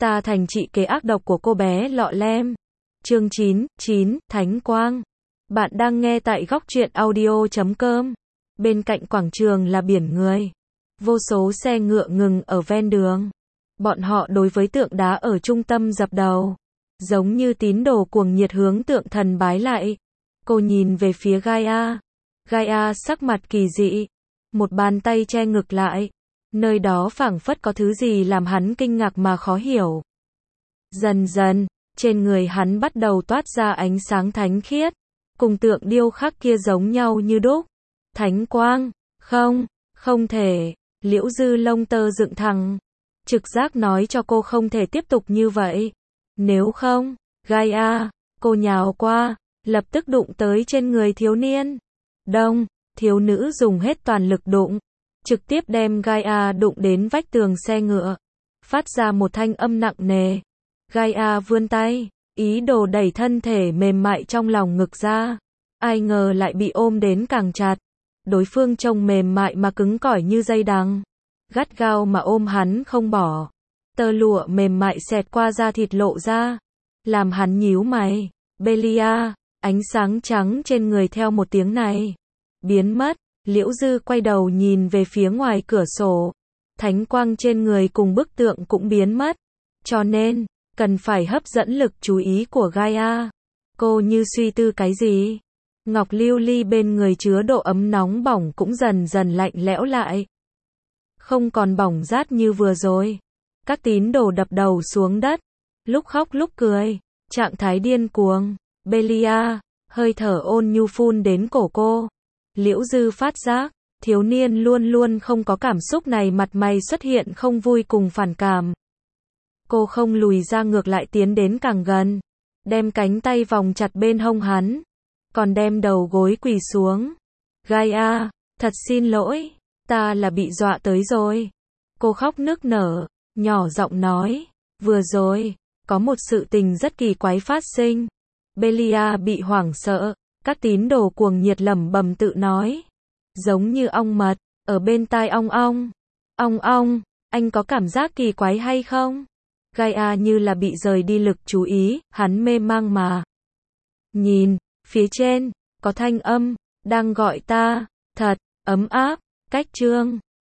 Ta thành chị kế ác độc của cô bé lọ lem. Chương 9, Thánh Quang. Bạn đang nghe tại góc truyện audio.com. Bên cạnh quảng trường là biển người. Vô số xe ngựa ngừng ở ven đường. Bọn họ đối với tượng đá ở trung tâm dập đầu. Giống như tín đồ cuồng nhiệt hướng tượng thần bái lại. Cô nhìn về phía Gaia. Gaia sắc mặt kỳ dị. Một bàn tay che ngực lại. Nơi đó phảng phất có thứ gì làm hắn kinh ngạc mà khó hiểu. Dần dần, trên người hắn bắt đầu toát ra ánh sáng thánh khiết. Cùng tượng điêu khắc kia giống nhau như đúc. Thánh quang, không thể. Liễu Dư lông tơ dựng thẳng. Trực giác nói cho cô không thể tiếp tục như vậy. Nếu không, Gaia, cô nhào qua, lập tức đụng tới trên người thiếu niên. Đông, thiếu nữ dùng hết toàn lực đụng. Trực tiếp đem Gaia đụng đến vách tường xe ngựa. Phát ra một thanh âm nặng nề. Gaia vươn tay, ý đồ đẩy thân thể mềm mại trong lòng ngực ra. Ai ngờ lại bị ôm đến càng chặt. Đối phương trông mềm mại mà cứng cỏi như dây đằng. Gắt gao mà ôm hắn không bỏ. Tơ lụa mềm mại xẹt qua da thịt lộ ra. Làm hắn nhíu mày. Belia, ánh sáng trắng trên người theo một tiếng này. Biến mất. Liễu Dư quay đầu nhìn về phía ngoài cửa sổ. Thánh quang trên người cùng bức tượng cũng biến mất. Cho nên, cần phải hấp dẫn lực chú ý của Gaia. Cô như suy tư cái gì? Ngọc lưu ly bên người chứa độ ấm nóng bỏng cũng dần dần lạnh lẽo lại. Không còn bỏng rát như vừa rồi. Các tín đồ đập đầu xuống đất. Lúc khóc lúc cười. Trạng thái điên cuồng. Belia, hơi thở ôn nhu phun đến cổ cô. Liễu Dư phát giác, thiếu niên luôn luôn không có cảm xúc này, mặt mày xuất hiện không vui cùng phản cảm. Cô không lùi ra, ngược lại tiến đến càng gần, đem cánh tay vòng chặt bên hông hắn, còn đem đầu gối quỳ xuống. Gaia, thật xin lỗi, ta là bị dọa tới rồi. Cô khóc nức nở, nhỏ giọng nói, vừa rồi, có một sự tình rất kỳ quái phát sinh. Belia bị hoảng sợ. Các tín đồ cuồng nhiệt lẩm bẩm tự nói. Giống như ong mật, ở bên tai ong ong. Ong ong, anh có cảm giác kỳ quái hay không? Gaia như là bị rời đi lực chú ý, hắn mê mang mà. Nhìn, phía trên, có thanh âm, đang gọi ta, thật, ấm áp, cách chương.